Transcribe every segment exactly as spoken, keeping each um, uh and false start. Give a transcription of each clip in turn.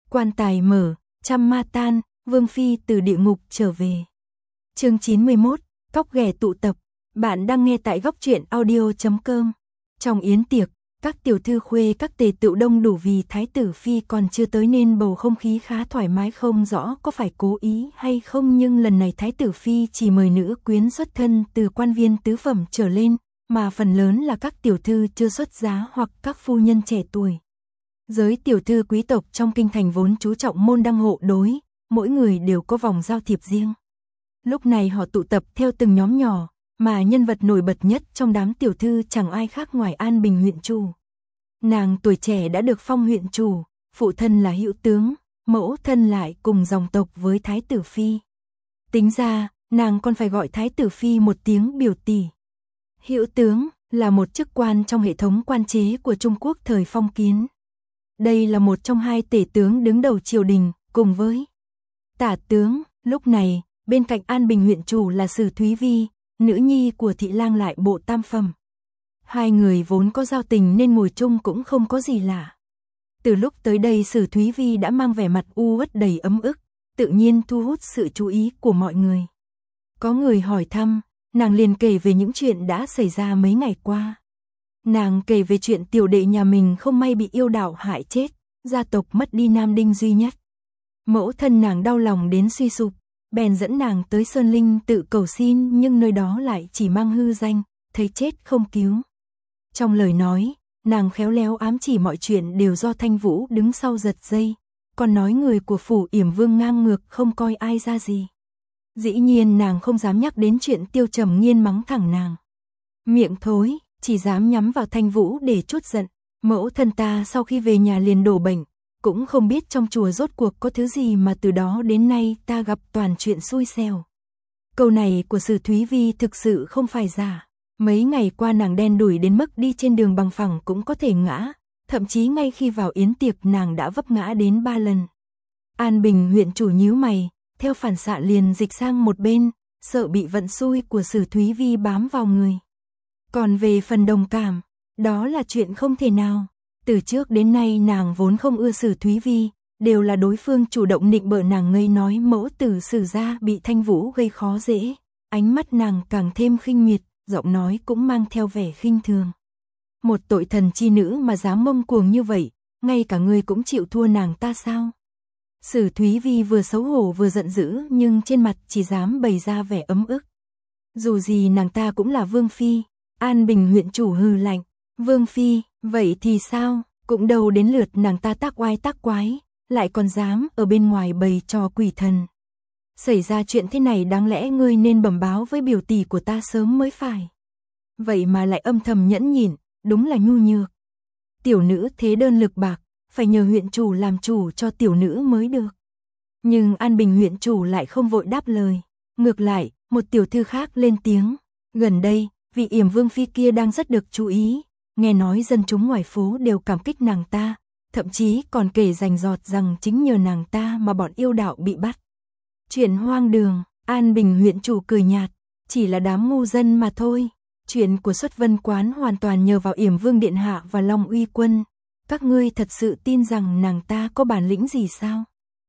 Quan tài mở, trăm ma tan, Vương Phi từ địa ngục trở về. Chương chín mươi mốt, Cóc ghẻ tụ tập. Bạn đang nghe tại góc truyện audio chấm com. Trong yến tiệc, các tiểu thư khuê các tề tựu đông đủ vì Thái tử Phi còn chưa tới nên bầu không khí khá thoải mái, không rõ có phải cố ý hay không, nhưng lần này Thái tử Phi chỉ mời nữ quyến xuất thân từ quan viên tứ phẩm trở lên, mà phần lớn là các tiểu thư chưa xuất giá hoặc các phu nhân trẻ tuổi. Giới tiểu thư quý tộc trong kinh thành vốn chú trọng môn đăng hộ đối, mỗi người đều có vòng giao thiệp riêng. Lúc này họ tụ tập theo từng nhóm nhỏ, mà nhân vật nổi bật nhất trong đám tiểu thư chẳng ai khác ngoài An Bình huyện chủ. Nàng tuổi trẻ đã được phong huyện chủ, phụ thân là hữu tướng, mẫu thân lại cùng dòng tộc với Thái tử Phi. Tính ra, nàng còn phải gọi Thái tử Phi một tiếng biểu tỷ. Hữu tướng là một chức quan trong hệ thống quan chế của Trung Quốc thời phong kiến. Đây là một trong hai tể tướng đứng đầu triều đình, cùng với tả tướng. Lúc này, bên cạnh An Bình huyện chủ là Sử Thúy Vi, nữ nhi của thị lang lại bộ tam phẩm. Hai người vốn có giao tình nên ngồi chung cũng không có gì lạ. Từ lúc tới đây Sử Thúy Vi đã mang vẻ mặt u uất đầy ấm ức, tự nhiên thu hút sự chú ý của mọi người. Có người hỏi thăm, nàng liền kể về những chuyện đã xảy ra mấy ngày qua. Nàng kể về chuyện tiểu đệ nhà mình không may bị yêu đạo hại chết, gia tộc mất đi nam đinh duy nhất. Mẫu thân nàng đau lòng đến suy sụp, bèn dẫn nàng tới Sơn Linh tự cầu xin, nhưng nơi đó lại chỉ mang hư danh, thấy chết không cứu. Trong lời nói, nàng khéo léo ám chỉ mọi chuyện đều do Thanh Vũ đứng sau giật dây, còn nói người của phủ Yểm Vương ngang ngược không coi ai ra gì. Dĩ nhiên nàng không dám nhắc đến chuyện Tiêu Trầm Nghiên mắng thẳng nàng. Miệng thối, chỉ dám nhắm vào Thanh Vũ để trút giận. Mẫu thân ta sau khi về nhà liền đổ bệnh, cũng không biết trong chùa rốt cuộc có thứ gì mà từ đó đến nay ta gặp toàn chuyện xui xẻo. Câu này của Sử Thúy Vi thực sự không phải giả. Mấy ngày qua nàng đen đủi đến mức đi trên đường bằng phẳng cũng có thể ngã, thậm chí ngay khi vào yến tiệc nàng đã vấp ngã đến ba lần. An Bình huyện chủ nhíu mày, theo phản xạ liền dịch sang một bên, sợ bị vận xui của Sử Thúy Vi bám vào người. Còn về phần đồng cảm, đó là chuyện không thể nào. Từ trước đến nay nàng vốn không ưa Sử Thúy Vi, đều là đối phương chủ động nịnh bợ nàng, ngây nói mẫu tử Sử gia bị Thanh Vũ gây khó dễ. Ánh mắt nàng càng thêm khinh miệt, giọng nói cũng mang theo vẻ khinh thường. Một tội thần chi nữ mà dám ngông cuồng như vậy, ngay cả ngươi cũng chịu thua nàng ta sao? Sử Thúy Vi vừa xấu hổ vừa giận dữ, nhưng trên mặt chỉ dám bày ra vẻ ấm ức. Dù gì nàng ta cũng là Vương Phi. An Bình huyện chủ hừ lạnh, Vương Phi, vậy thì sao, cũng đâu đến lượt nàng ta tác oai tác quái, lại còn dám ở bên ngoài bày trò quỷ thần. Xảy ra chuyện thế này đáng lẽ ngươi nên bẩm báo với biểu tỷ của ta sớm mới phải. Vậy mà lại âm thầm nhẫn nhịn, đúng là nhu nhược. Tiểu nữ thế đơn lực bạc, phải nhờ huyện chủ làm chủ cho tiểu nữ mới được. Nhưng An Bình huyện chủ lại không vội đáp lời. Ngược lại, một tiểu thư khác lên tiếng, gần đây, vị Yểm Vương Phi kia đang rất được chú ý, nghe nói dân chúng ngoài phố đều cảm kích nàng ta, thậm chí còn kể rành rọt rằng chính nhờ nàng ta mà bọn yêu đạo bị bắt. Chuyện hoang đường, An Bình huyện chủ cười nhạt, chỉ là đám ngu dân mà thôi. Chuyện của Xuất Vân Quán hoàn toàn nhờ vào Yểm Vương Điện Hạ và Long Uy Quân. Các ngươi thật sự tin rằng nàng ta có bản lĩnh gì sao?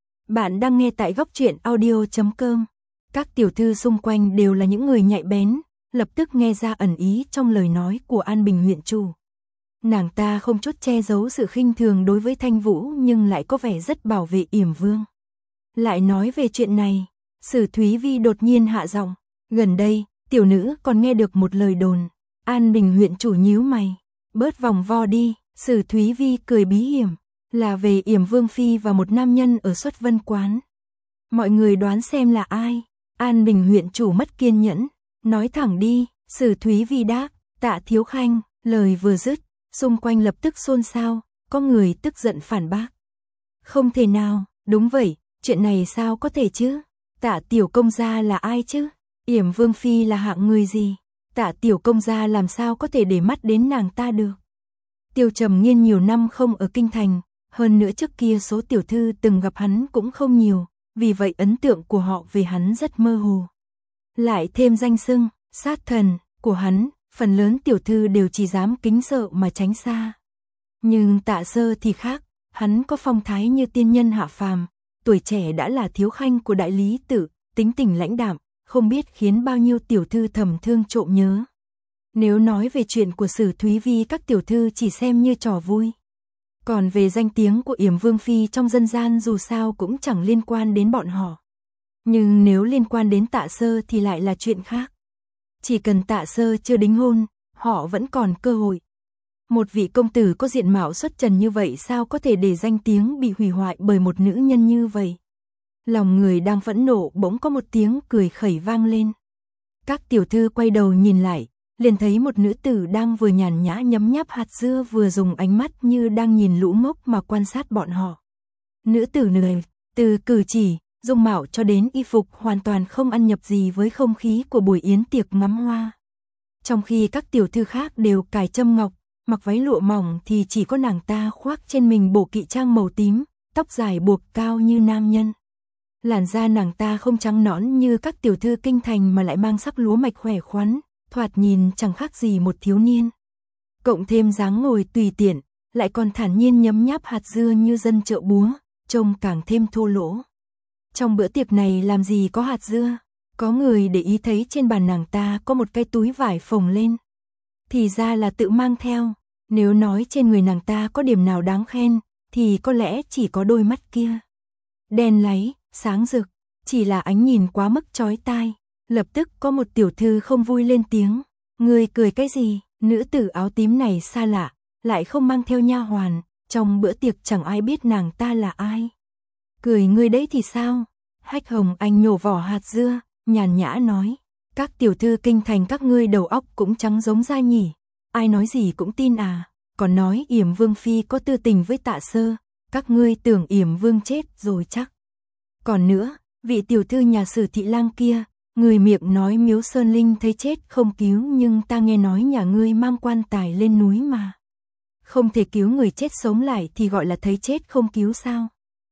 Bạn đang nghe tại góc truyện audio chấm com. Các tiểu thư xung quanh đều là những người nhạy bén, lập tức nghe ra ẩn ý trong lời nói của An Bình huyện chủ. Nàng ta không chút che giấu sự khinh thường đối với Thanh Vũ, nhưng lại có vẻ rất bảo vệ Yểm Vương. Lại nói về chuyện này, Sử Thúy Vi đột nhiên hạ giọng, gần đây, tiểu nữ còn nghe được một lời đồn. An Bình huyện chủ nhíu mày, bớt vòng vo đi. Sử Thúy Vi cười bí hiểm, là về Yểm Vương Phi và một nam nhân ở Xuất Vân Quán. Mọi người đoán xem là ai? An Bình huyện chủ mất kiên nhẫn, nói thẳng đi. Sử Thúy Vi đáp, Tạ Thiếu Khanh. Lời vừa dứt, xung quanh lập tức xôn xao, có người tức giận phản bác. Không thể nào, đúng vậy, chuyện này sao có thể chứ? Tạ tiểu công gia là ai chứ? Yểm Vương Phi là hạng người gì? Tạ tiểu công gia làm sao có thể để mắt đến nàng ta được? Tiêu Trầm Nghiên nhiều năm không ở kinh thành, hơn nữa trước kia số tiểu thư từng gặp hắn cũng không nhiều, vì vậy ấn tượng của họ về hắn rất mơ hồ. Lại thêm danh xưng, sát thần, của hắn, phần lớn tiểu thư đều chỉ dám kính sợ mà tránh xa. Nhưng Tạ Sơ thì khác, Hắn có phong thái như tiên nhân hạ phàm, tuổi trẻ đã là thiếu khanh của đại lý tự, tính tình lãnh đạm, không biết khiến bao nhiêu tiểu thư thầm thương trộm nhớ. Nếu nói về chuyện của Sử Thúy Vi, các tiểu thư chỉ xem như trò vui. Còn về danh tiếng của Yểm Vương Phi trong dân gian dù sao cũng chẳng liên quan đến bọn họ. Nhưng nếu liên quan đến Tạ Sơ thì lại là chuyện khác. Chỉ cần Tạ Sơ chưa đính hôn, họ vẫn còn cơ hội. Một vị công tử có diện mạo xuất trần như vậy sao có thể để danh tiếng bị hủy hoại bởi một nữ nhân như vậy? Lòng người đang phẫn nộ bỗng có một tiếng cười khẩy vang lên. Các tiểu thư quay đầu nhìn lại, liền thấy một nữ tử đang vừa nhàn nhã nhấm nháp hạt dưa vừa dùng ánh mắt như đang nhìn lũ ngốc mà quan sát bọn họ. Nữ tử này, từ cử chỉ, dung mạo cho đến y phục hoàn toàn không ăn nhập gì với không khí của buổi yến tiệc ngắm hoa. Trong khi các tiểu thư khác đều cài châm ngọc, mặc váy lụa mỏng thì chỉ có nàng ta khoác trên mình bộ kỵ trang màu tím, tóc dài buộc cao như nam nhân. Làn da nàng ta không trắng nõn như các tiểu thư kinh thành mà lại mang sắc lúa mạch khỏe khoắn, thoạt nhìn chẳng khác gì một thiếu niên. Cộng thêm dáng ngồi tùy tiện, lại còn thản nhiên nhấm nháp hạt dưa như dân chợ búa, trông càng thêm thô lỗ. Trong bữa tiệc này làm gì có hạt dưa, có người để ý thấy trên bàn nàng ta có một cái túi vải phồng lên. Thì ra là tự mang theo, nếu nói trên người nàng ta có điểm nào đáng khen, thì có lẽ chỉ có đôi mắt kia. Đen láy, sáng rực, chỉ là ánh nhìn quá mức chói tai. Lập tức có một tiểu thư không vui lên tiếng, người cười cái gì, nữ tử áo tím này xa lạ, lại không mang theo nha hoàn, trong bữa tiệc chẳng ai biết nàng ta là ai. Cười ngươi đấy thì sao? Hách Hồng Anh nhổ vỏ hạt dưa, nhàn nhã nói, các tiểu thư kinh thành các ngươi đầu óc cũng trắng giống da nhỉ, ai nói gì cũng tin à, còn nói Yểm Vương Phi có tư tình với Tạ Sơ, các ngươi tưởng Yểm Vương chết rồi chắc. Còn nữa, vị tiểu thư nhà Sử Thị Lang kia, người miệng nói Miếu Sơn Linh thấy chết không cứu, nhưng ta nghe nói nhà ngươi mang quan tài lên núi mà. Không thể cứu người chết sống lại thì gọi là thấy chết không cứu sao?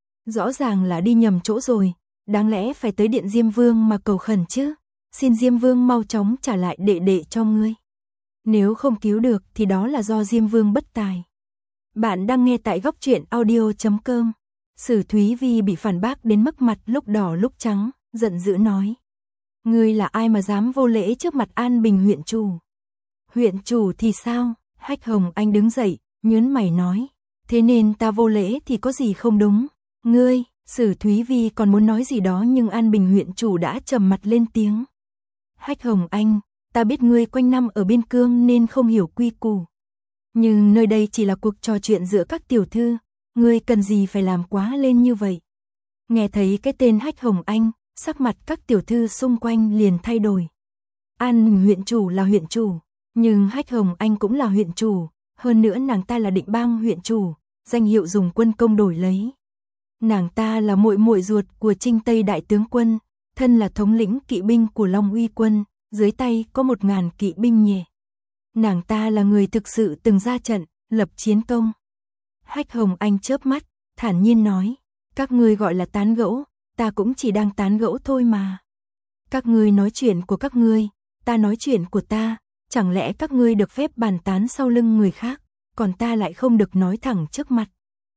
Rõ ràng là đi nhầm chỗ rồi, đáng lẽ phải tới điện Diêm Vương mà cầu khẩn chứ, xin Diêm Vương mau chóng trả lại đệ đệ cho ngươi. Nếu không cứu được thì đó là do Diêm Vương bất tài. Bạn đang nghe tại góc truyện audio chấm com. Sử Thúy Vi bị phản bác đến mức mặt lúc đỏ lúc trắng, giận dữ nói. Ngươi là ai mà dám vô lễ trước mặt An Bình huyện chủ? Huyện chủ thì sao? Hách Hồng Anh đứng dậy, nhớn mày nói. Thế nên ta vô lễ thì có gì không đúng? Ngươi, Sử Thúy Vi còn muốn nói gì đó nhưng An Bình huyện chủ đã trầm mặt lên tiếng. Hách Hồng Anh, ta biết ngươi quanh năm ở biên cương nên không hiểu quy củ. Nhưng nơi đây chỉ là cuộc trò chuyện giữa các tiểu thư, ngươi cần gì phải làm quá lên như vậy? Nghe thấy cái tên Hách Hồng Anh, sắc mặt các tiểu thư xung quanh liền thay đổi. An Bình huyện chủ là huyện chủ, nhưng Hách Hồng Anh cũng là huyện chủ, hơn nữa nàng ta là Định Bang huyện chủ, danh hiệu dùng quân công đổi lấy. Nàng ta là muội muội ruột của Trinh Tây đại tướng quân, thân là thống lĩnh kỵ binh của Long Uy quân, dưới tay có một ngàn kỵ binh nhẹ. Nàng ta là người thực sự từng ra trận, lập chiến công. Hách Hồng Anh chớp mắt, thản nhiên nói, các ngươi gọi là tán gẫu, ta cũng chỉ đang tán gẫu thôi mà. Các ngươi nói chuyện của các ngươi, ta nói chuyện của ta, chẳng lẽ các ngươi được phép bàn tán sau lưng người khác, còn ta lại không được nói thẳng trước mặt.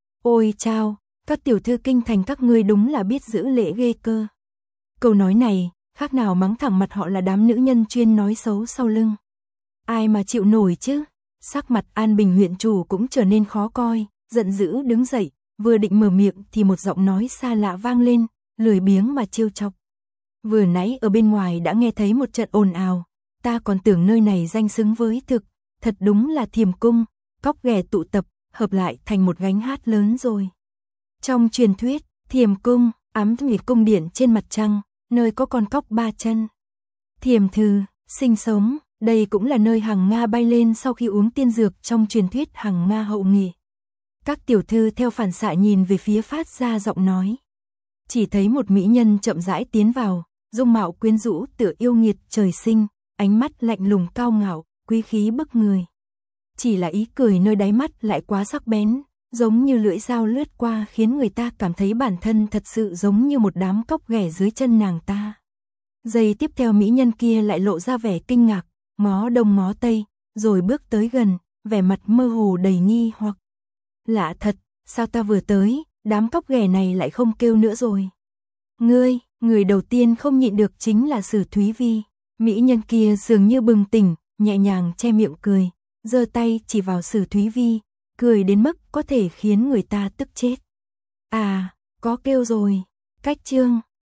Ôi chao, các tiểu thư kinh thành các ngươi đúng là biết giữ lễ ghê cơ. Câu nói này, khác nào mắng thẳng mặt họ là đám nữ nhân chuyên nói xấu sau lưng. Ai mà chịu nổi chứ? Sắc mặt An Bình huyện chủ cũng trở nên khó coi, giận dữ đứng dậy, vừa định mở miệng thì một giọng nói xa lạ vang lên, lười biếng mà trêu chọc. Vừa nãy ở bên ngoài đã nghe thấy một trận ồn ào, ta còn tưởng nơi này danh xứng với thực, thật đúng là Thiềm Cung, cóc ghẻ tụ tập, hợp lại thành một gánh hát lớn rồi. Trong truyền thuyết, Thiềm Cung, ám nghỉ cung điện trên mặt trăng, nơi có con cóc ba chân. Thiềm Thư, sinh sống, đây cũng là nơi Hằng Nga bay lên sau khi uống tiên dược trong truyền thuyết Hằng Nga hậu nghỉ. Các tiểu thư theo phản xạ nhìn về phía phát ra giọng nói. Chỉ thấy một mỹ nhân chậm rãi tiến vào, dung mạo quyến rũ tựa yêu nghiệt trời sinh, ánh mắt lạnh lùng cao ngạo, quý khí bức người. Chỉ là ý cười nơi đáy mắt lại quá sắc bén, giống như lưỡi dao lướt qua khiến người ta cảm thấy bản thân thật sự giống như một đám cóc ghẻ dưới chân nàng ta. Giây tiếp theo mỹ nhân kia lại lộ ra vẻ kinh ngạc, ngó đông ngó tây, rồi bước tới gần, vẻ mặt mơ hồ đầy nghi hoặc. Lạ thật, sao ta vừa tới, đám cóc ghẻ này lại không kêu nữa rồi. Ngươi, người đầu tiên không nhịn được chính là Sử Thúy Vi. Mỹ nhân kia dường như bừng tỉnh, nhẹ nhàng che miệng cười, giơ tay chỉ vào Sử Thúy Vi, cười đến mức có thể khiến người ta tức chết. À, có kêu rồi. Cách chương